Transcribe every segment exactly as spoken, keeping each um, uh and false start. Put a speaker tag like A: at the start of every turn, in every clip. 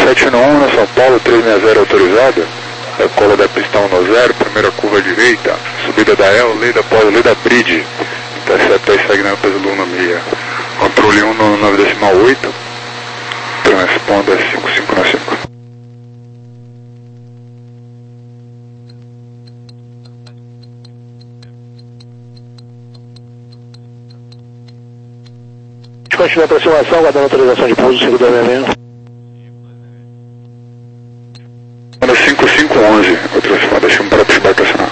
A: sete um, na São Paulo, três seis zero autorizada. Da cola da pistão no zero, primeira curva direita, subida da El, lei da polo, lei da Bridge. Intercepta aí, segue na peso Luna meia. Controle um no nove decimal oito. Transponda cinco cinco na cinco.
B: Continua a aproximação, guardando autorização de pouso, cinco dois seis seis.
A: cinco cinco onze, aproximar, deixa um para aproximar e estacionar.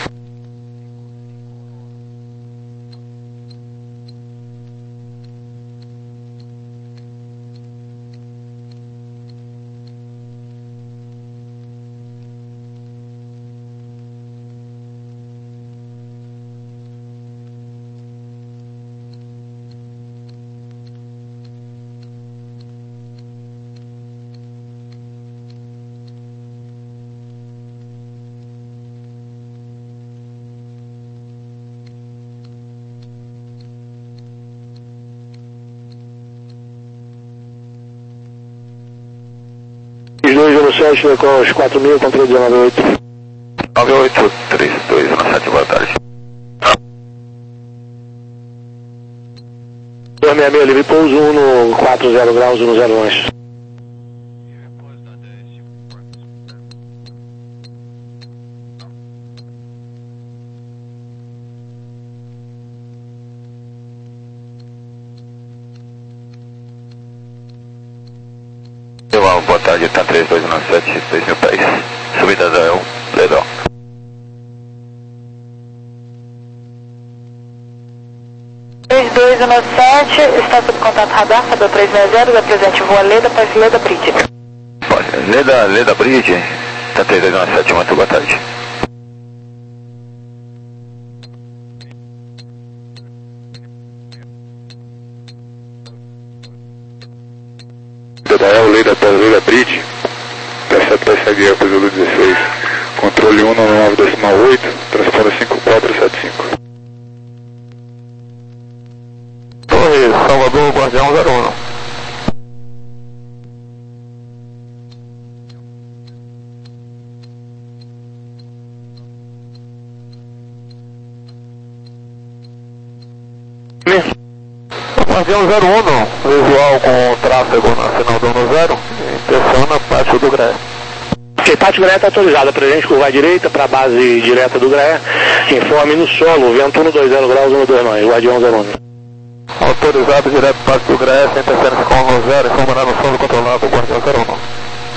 B: dois zero sete, decora quatro mil, controle dezenove oito.
C: nove oito três dois zero sete, boa tarde.
B: dois seis seis, livre pouso, um no quatro zero graus, um no zero lanche.
C: Boa tarde, tá três dois nove sete, dois mil pés. Subida da El, legal.
D: três dois nove sete, está sob contato radar, Fador três seis zero, da presente voa Leda, pode Leda Bridge.
C: Pode, Leda, Leda Bridge, tá três dois nove sete, muito boa tarde.
A: Da El, lei da polo, lei da Bridge. Intercepta e segue a Zulu dezesseis. Controle um no nove decimal oito, transponda cinco quatro sete cinco.
C: Torre, Salvador, Guardião zero um. Guardião zero um, visual com tráfego na sinal do um zero, impressiona parte do G R E.
B: Ok, parte do G R E está autorizada, presente curva à direita para a base direta do G R E, informe no solo, vento um dois zero graus, um dois nove, Guardião zero um.
C: Autorizado direto parte do G R E, sem interferência com o um zero, informará no solo controlado, Guardião zero um.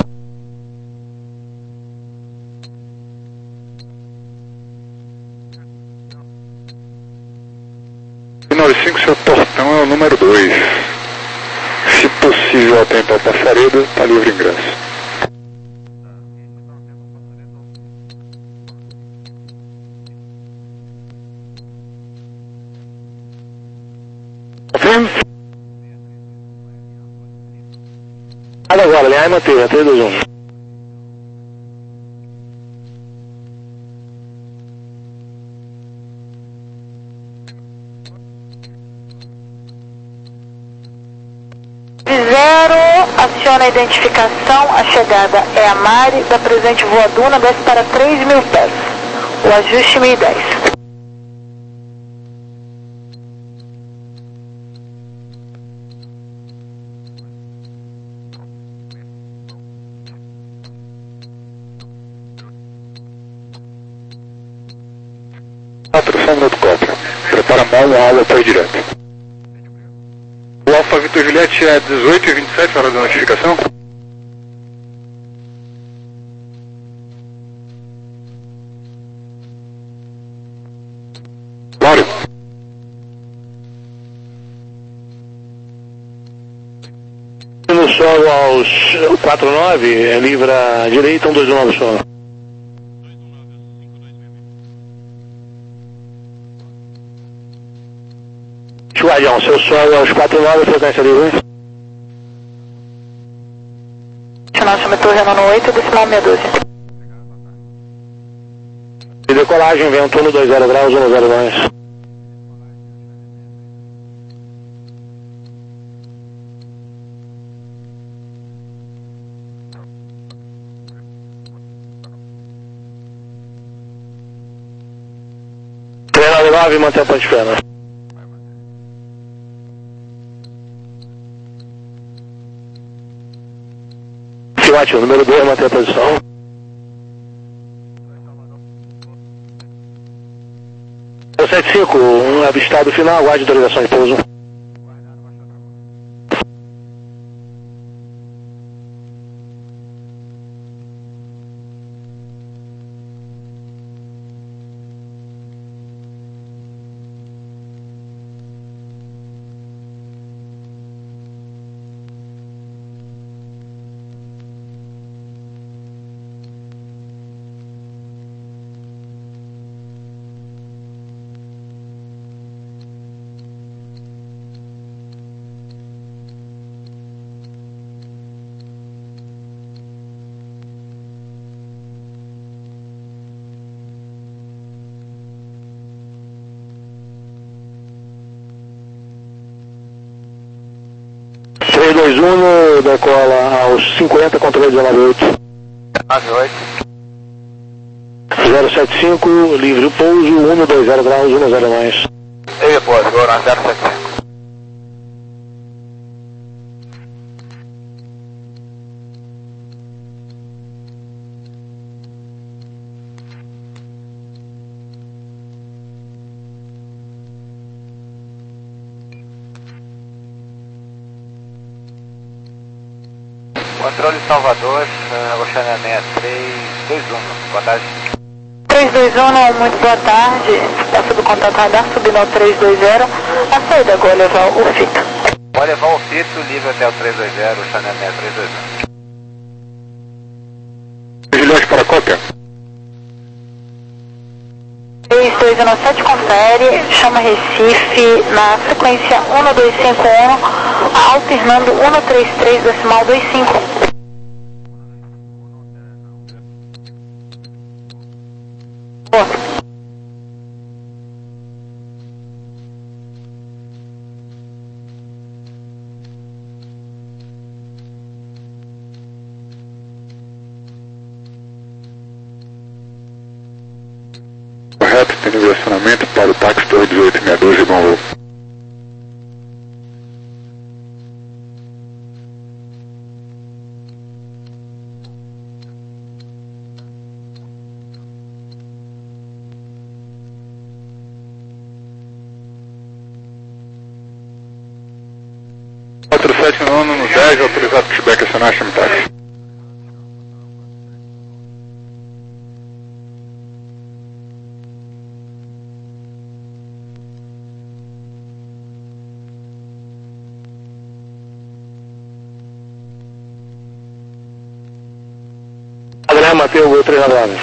A: nove cinco, seu portão é o número dois. Se possível, atentar a passareda, está livre ingresso.
B: Confirma? Agora, linha e manter, três dois um.
D: Aciona a identificação, a chegada é a Mari, da presente voaduna, desce para três mil pés. O ajuste mil e dez.
A: Atração no cópia. Prepara a mão, uma aula para ir direto. O Alfa Vitor Juliette é dezoito e vinte e sete, hora da notificação. Mário.
B: No solo aos quatro nove, livra à direita, um dois nove solo. Guardião, seu solo aos quatro nove, frequência livre.
D: Nosso metrô Renault oito, decimal seis doze.
B: E decolagem, vento um dois zero graus, um zero dois. nove, mantém a ponte pena. Ótimo, número dois, mantém a posição. sete cinco, um avistado final, aguarde autorização de pouso. três dois um, decola aos cinquenta, controle dezenove oito.
C: nove oito.
B: zero sete cinco, livre o pouso, cento e vinte graus, um zero mais.
C: Livre pouso, agora zero sete cinco. Controle Salvador, uh, Oceania sessenta e três dois um, boa tarde.
D: três dois um, muito boa tarde. Está sob contato radar, subindo ao três dois zero. A saída agora levar o fito.
C: Pode levar o fito, livre até o três dois zero, Oceania sessenta e três dois um.
A: Vigilante para a cópia.
D: três dois um sete, confere, chama Recife na frequência um dois cinco um, alternando um três três decimal vinte e cinco. Boa.
A: Correto, tem direcionamento para o táxi Torre dezoito sessenta e dois, Ibon Low. quatro sete nove no dez, autorizado pushback, acionar, chame táxi.
B: Adriano Mateu, Gol três nove.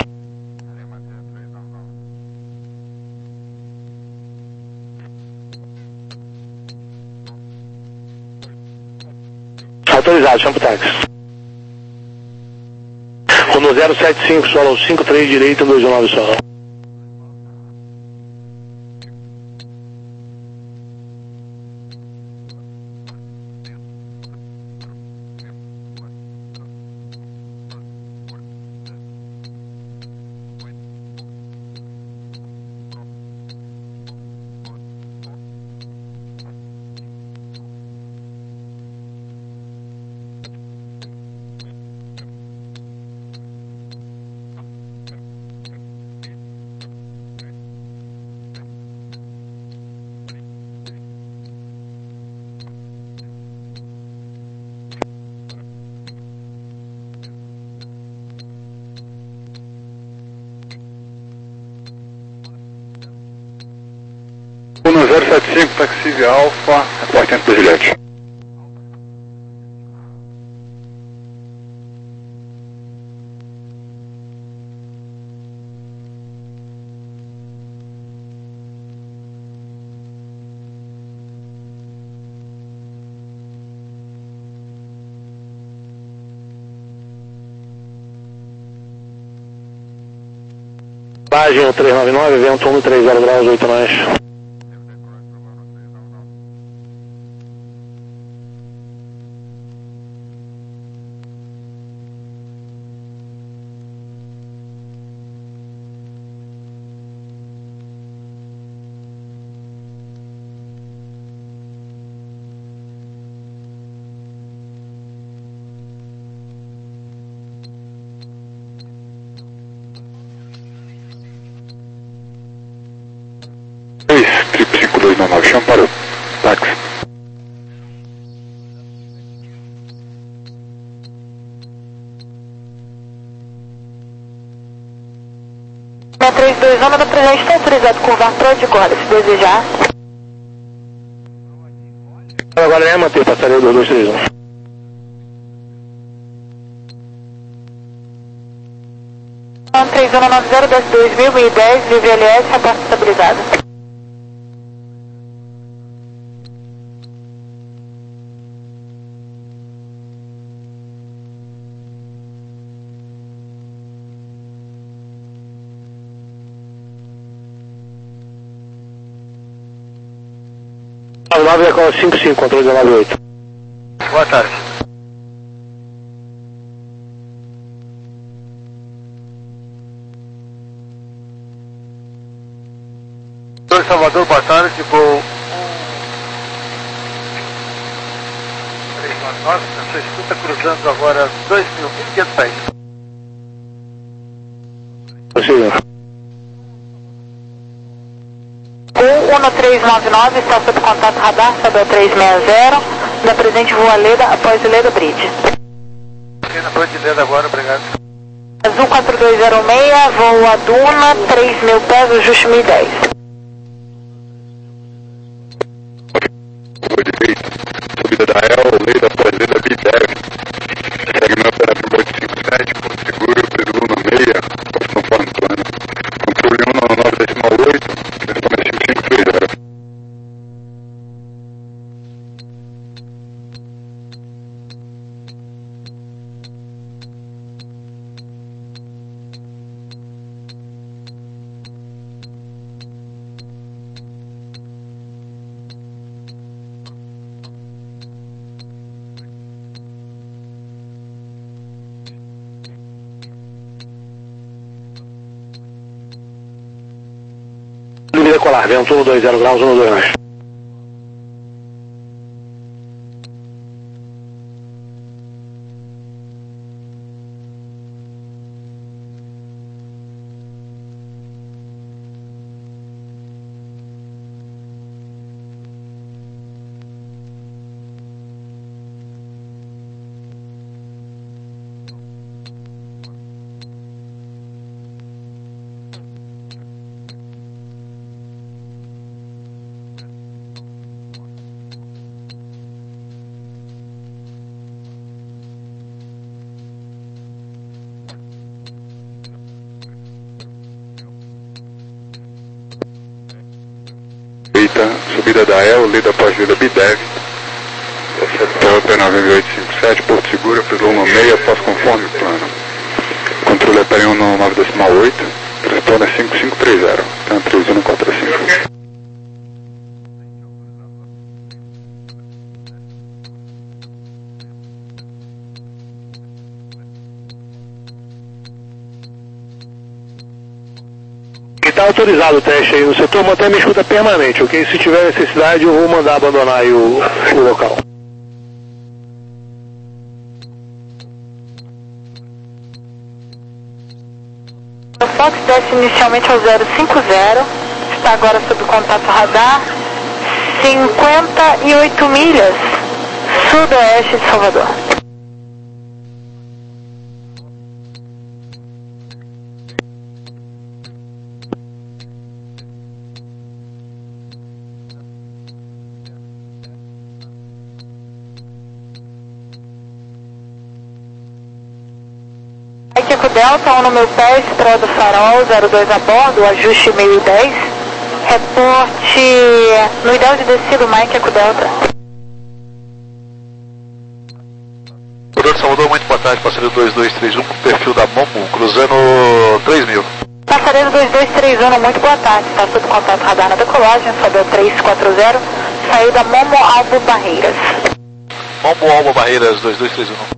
B: Autorizado, chama o táxi. Rumo zero sete cinco, solo cinco três direita, dois nove solo.
A: um zero sete cinco, taxi Alfa, reportante do Gilete.
B: Página três nove nove, vento um três zero graus, oito mais.
A: dois nove nove, chama para o táxi.
D: três dois um, da presente está autorizado curvar para de corda, se desejar.
B: Agora é manter passageiro dois dois três um.
D: três um nove zero, desce dois mil e dez, Vive L S, reporte estabilizado.
B: nove é com cinco cinco, controle nove oito.
C: Boa tarde. Doutor Salvador, boa tarde, voo três nove nove, na sua escuta, cruzando agora dois mil e quinhentos pés.
B: Possível.
D: um três nove nove, está sob contato radar, sobe a trezentos e sessenta, da presente voa Leda após o Leda Bridge.
C: Ok, na frente de Leda agora, obrigado.
D: Azul quatro dois zero seis, voa Duna, três mil pés, ajuste mil e dez.
A: Curva direita, subida da E L, Leda após Leda B dez. Segue meu operador oito cinco sete, ponto seguro, peso Luna meia, posto conforme plano. Controle um nove nove decimal oito, responde cinco cinco três zero.
B: Decolar, vento um dois zero graus, um dois nove.
A: Subida da E L, Leda após Leda B dez. P nove oito cinco sete, Porto Seguro, peso Luna meia, pós conforme plano. Controle é P um nove nove decimal oito, responde é cinco cinco três zero, tem três um quatro cinco.
B: Está autorizado o teste aí no setor, manter minha escuta permanente, ok? Se tiver necessidade, eu vou mandar abandonar aí o, o local.
D: O Fox desce inicialmente ao zero cinco zero, está agora sob contato radar, cinquenta e oito milhas, sudoeste de Salvador. Eco Delta, um no meu pé, estrada do farol, zero dois a bordo, ajuste meio e dez. Reporte no ideal de descida, Mike Eco Delta.
C: Doutor Salvador, muito boa tarde, passageiro dois dois três um, perfil da Momo, cruzando três mil.
D: Passageiro dois dois três um, muito boa tarde, está sob contato radar na decolagem, sobe ao trezentos e quarenta, saída Momo Albo Barreiras.
C: Momo Albo Barreiras, dois dois três um.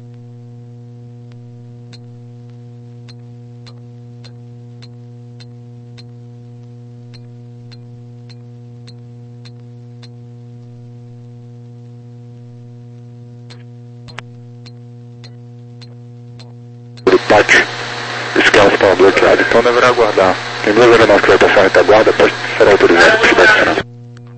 A: Pátio, esse carro estava bloqueado, então deverá aguardar. Tem duas aeronaves que vai passar a retaguarda, pode ser autorizado por cidade de Senado.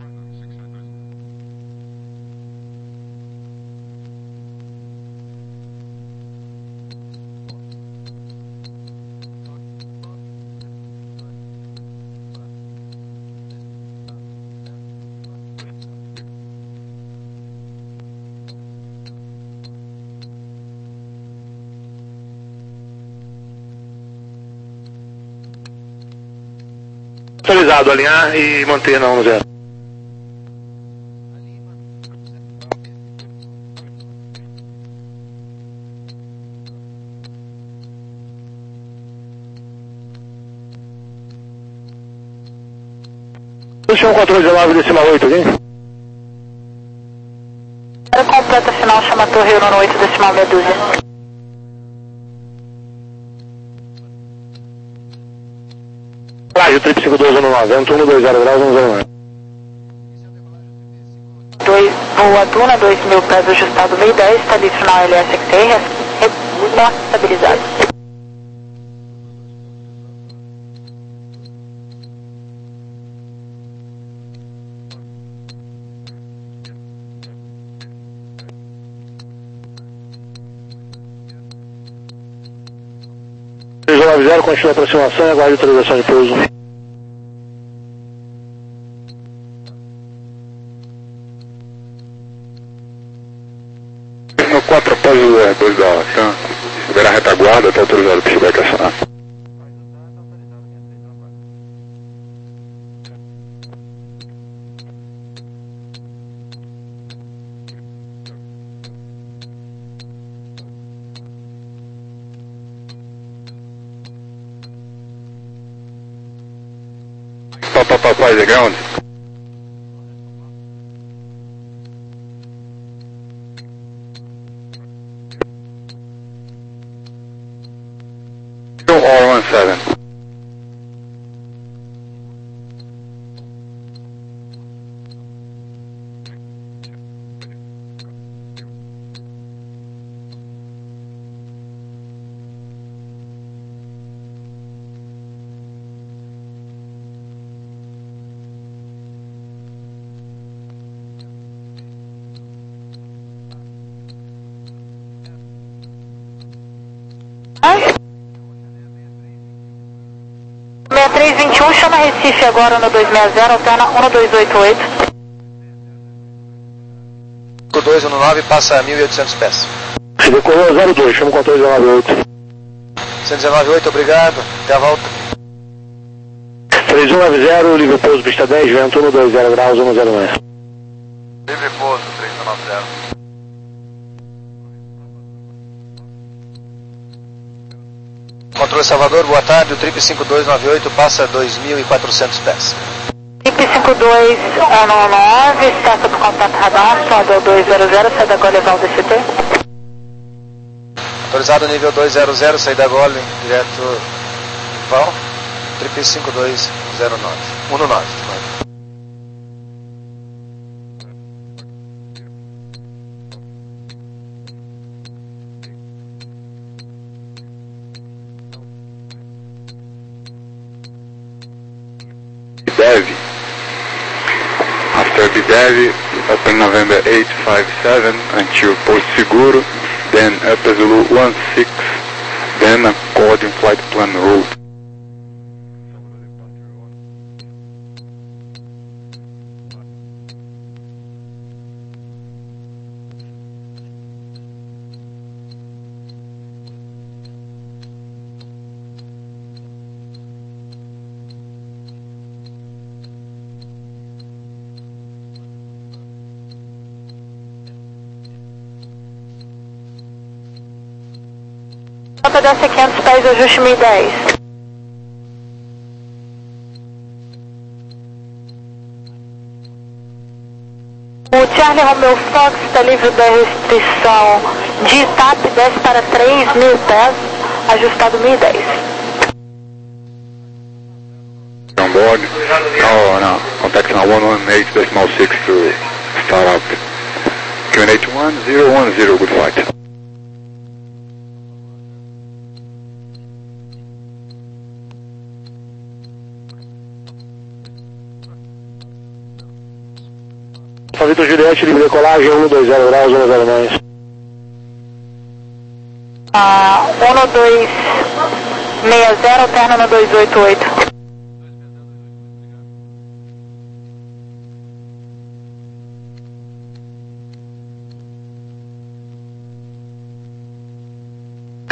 B: Autorizado, alinhar e manter na um zero. Posição quatro dezenove decimal oito, aqui.
D: Completa final, chama a torre Uno oito decimal meia dúzia.
B: Rádio trip cinco dois um nove, vento um dois zero graus, um zero nove.
D: Voa Duna, dois mil pés ajustado meio dez, está livre final L S X R, reporte estabilizado.
B: três nove zero, continua a aproximação e aguarde autorização de pouso.
A: No quatro após o R dois da TAM, verá a retaguarda, está autorizado para chegar aqui a acionar. Papa Papa the ground. All one seven.
D: sessenta e três vinte e um, chama Recife agora no dois seis zero, alterna um dois oito oito.
E: cinco dois um nove, passa mil e oitocentos pés.
B: Se decolou zero dois, chama o controle dezenove oito.
E: cento e dezenove oito, obrigado, até a volta.
B: três um nove zero, livre pouso, pista dez, vento um dois zero graus, um zero nove.
E: Livre pouso, três um nove zero. Controle Salvador, boa tarde, o trip cinco dois nove oito passa dois mil e quatrocentos pés.
D: Trip cinco dois um nove, está sob contato radar, sobe dois zero zero, sai da Gole Valdo C T.
E: Autorizado nível dois zero zero, saída Gole, direto Val, trip cinco dois zero nove, um nove.
A: Bidev. After Bidev, open November eight five seven until Porto Seguro, then Upper Zulu one six, then according flight plan route.
D: J D C quinhentos pés, ajuste mil e dez. O Charlie Romeo Fox está livre da restrição de I T A P, desce para três mil pés, ajustado mil e dez.
A: On board. Oh no, contact now one one eight decimal six to start up. Q N eight one zero one zero, good flight.
B: Vitor Juliette, livre decolagem, um dois zero graus, um zero nove.
D: Ah, um dois seis zero, alterna no dois oito oito.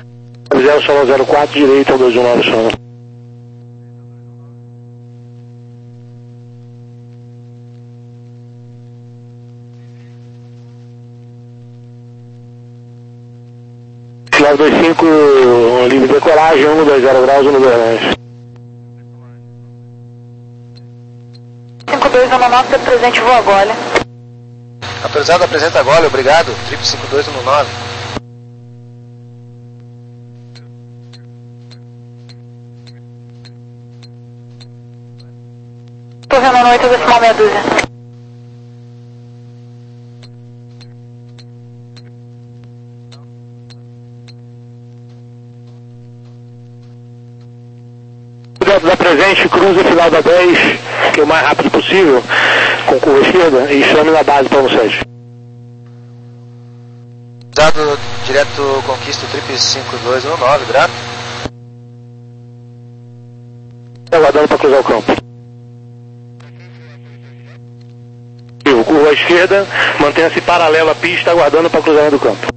B: zero solo zero quatro, direito ao dois um nove, sono. nove dois cinco, livre decolagem, um dois zero graus, um dois nove.
D: cinco dois um nove, presente, voa Gole.
E: Autorizado, apresenta Gole, obrigado. Trip cinco dois um nove.
D: Tô vendo no oito decimal meia dúzia.
B: Da presente, cruze final da dez, que é o mais rápido possível, com curva esquerda, e chame na base para o sete.
E: Dado direto conquista trip cinco dois um nove, grato.
B: Aguardando para cruzar o campo. Curva à esquerda, mantenha-se paralela à pista, aguardando para cruzamento do campo.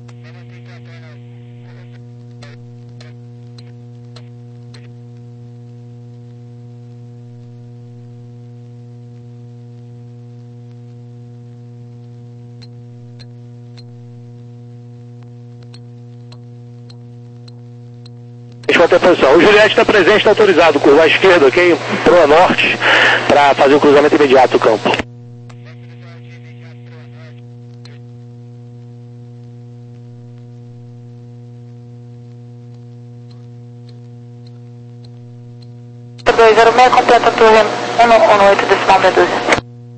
B: Atenção, o Juliette está presente, está autorizado, curva à esquerda, ok? Proa norte, para fazer o cruzamento imediato do campo.
D: dois zero seis, completa a torre um oito decimal meia dúzia.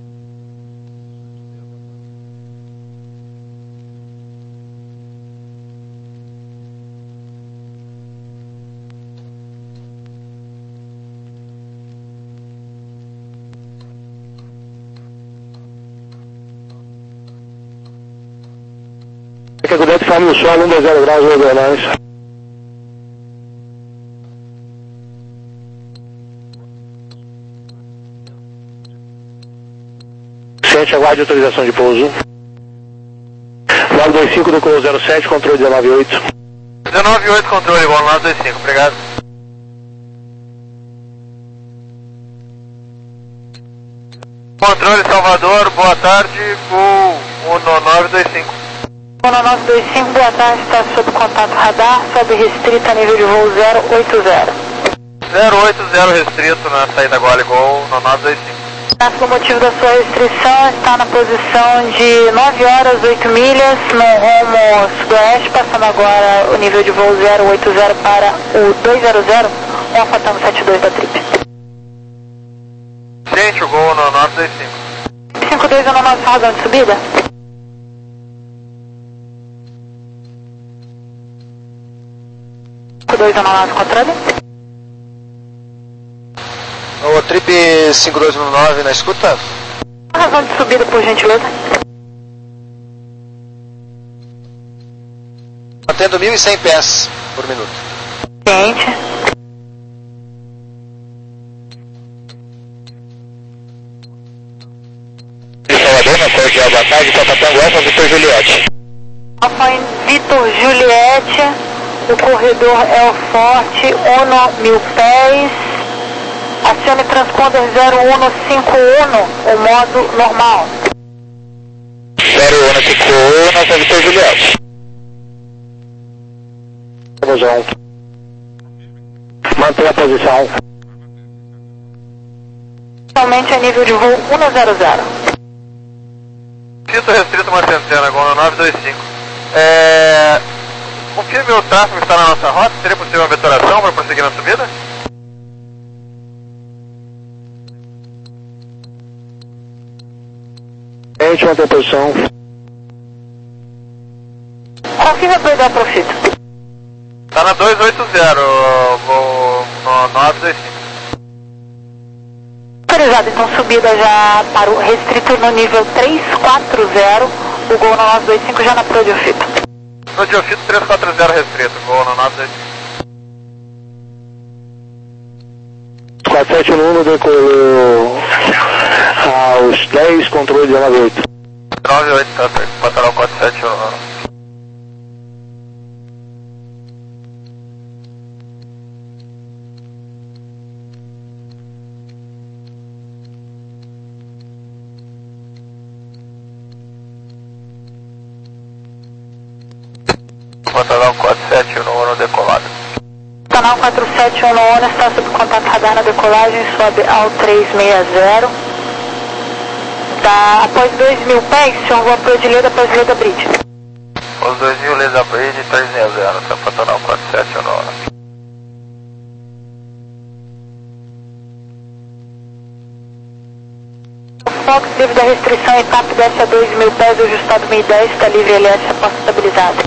B: Cuidado, forma no solo, um dois zero graus, um dois nove. Sente, aguarde autorização de pouso. nove dois cinco, decolou zero sete, controle dezenove oito.
C: dezenove oito, controle, igual nove dois cinco, obrigado. Controle Salvador, boa tarde, voo nove dois cinco.
D: nove dois cinco, boa tarde, está sob contato radar, sobe restrita, nível de voo zero oito zero.
C: zero oito zero restrito na saída Gole Gol no nove dois cinco.
D: O motivo da sua restrição está na posição de nove horas, oito milhas, no rumo sudoeste, passando agora o nível de voo zero oito zero para o dois zero zero, um afastando sete dois da trip.
C: Gente, o Gol no nove dois cinco.
D: cinco dois um nove, razão de subida? cinco dois um nove, controle.
E: O trip cinco dois um nove na escuta.
D: Razão de subida, por gentileza.
E: Mantendo mil e cem pés por minuto.
D: Ciente.
B: Salvador, na cordial, boa tarde, Capitão Alfa, Vitor Juliette.
D: Alfa Vitor Juliette, o corredor é o Forte, um mil pés. Acione transponder zero um cinco um, o modo normal.
B: zero um cinco um, nossa Vitor Juliette. Vamos manter a posição.
D: Somente a nível de voo um zero zero.
C: Cito restrito uma centena, Gol no nove dois cinco. É... Confirme o tráfego está na nossa rota, seria possível uma vetoração para prosseguir na subida?
B: Gente, manter a posição.
D: Confirma para dar profito.
C: Está na dois oito zero, Gol no nove dois cinco.
D: Autorizado, então subida já para o restrito no nível três quatro zero, o Gol no nove dois cinco já na Pro de Ofito.
C: No Diofito três quatro zero restrito, Gol no nove dois cinco.
B: quatro sete um, decolou aos dez, controle dezenove oito.
C: nove oito, tá certo, Patarol quatro sete um. Patarol quatro sete na decolada.
D: Canal quatro sete um no está sob contato radar na decolagem, sobe ao trezentos e sessenta. Tá, após dois mil pés, senhor voa para Odileda, após Leda Bridge.
C: Os dois mil, Leda Bridge, trezentos e sessenta, está para canal quatro sete um no.
D: Fox, livre da restrição, etapa desce a dois mil pés, ajustado mil e dez, está livre L S, aposta estabilizada.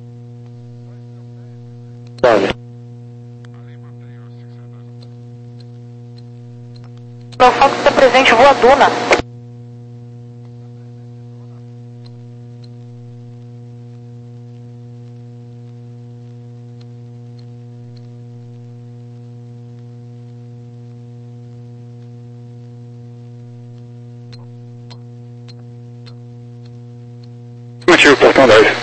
D: O Fox está presente, voa Duna.
A: Ativo, portão dez.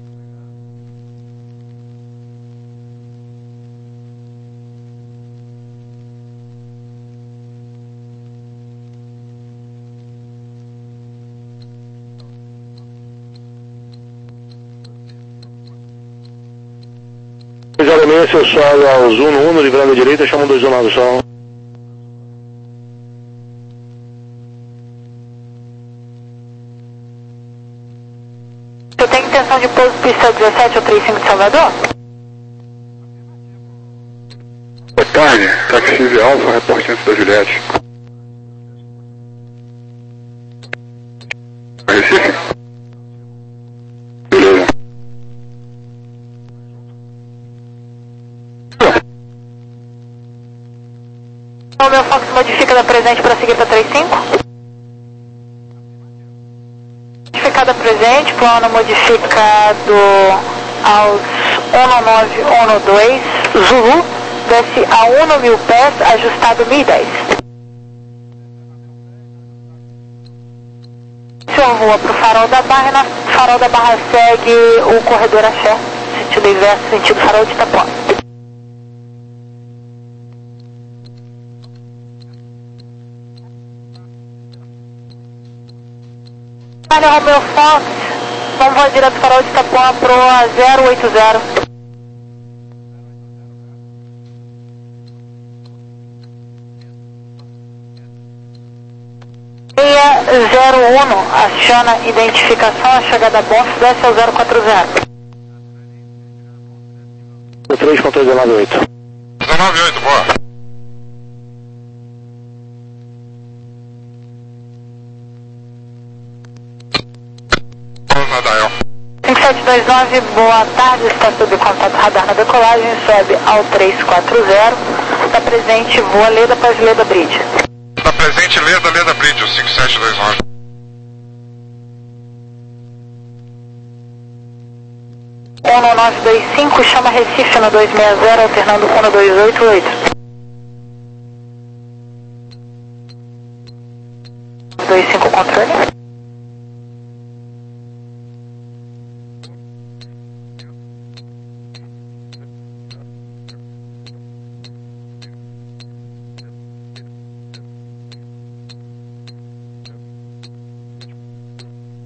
B: zero seis, seu solo ao Zuno um, livrando a direita, chama um dois um nove sol.
D: Você tem intenção de pouso pista dezessete ou trinta e cinco de Salvador?
A: Boa tarde, taxi Alfa, reporte antes da Juliette. Recife? Beleza.
D: O meu Fox modifica da presente para seguir para trinta e cinco? Modificada presente, plano modificado aos um nove um dois, Zulu, desce a um mil pés, ajustado mil e dez. O senhor voa para o farol da Barra e na farol da Barra segue o corredor Axé, sentido inverso, sentido farol de Itapuã. Olha, Romeo Fox, vamos voar direto do farol de Itapuã pro zero oito zero. seis zero um, aciona identificação, a chegada Bonf, desce ao zero quatro zero.
B: O três ponto dezenove oito.
A: dezenove oito, boa.
D: cinco sete dois nove, boa tarde, está sob contato radar na decolagem, sobe ao trezentos e quarenta, está presente, voa Leda para Leda Bridge.
A: Está presente Leda, Leda Bridge, o cinco sete dois nove.
D: um nove dois cinco, chama Recife no dois seis zero, alternando um dois oito oito. dois cinco controle.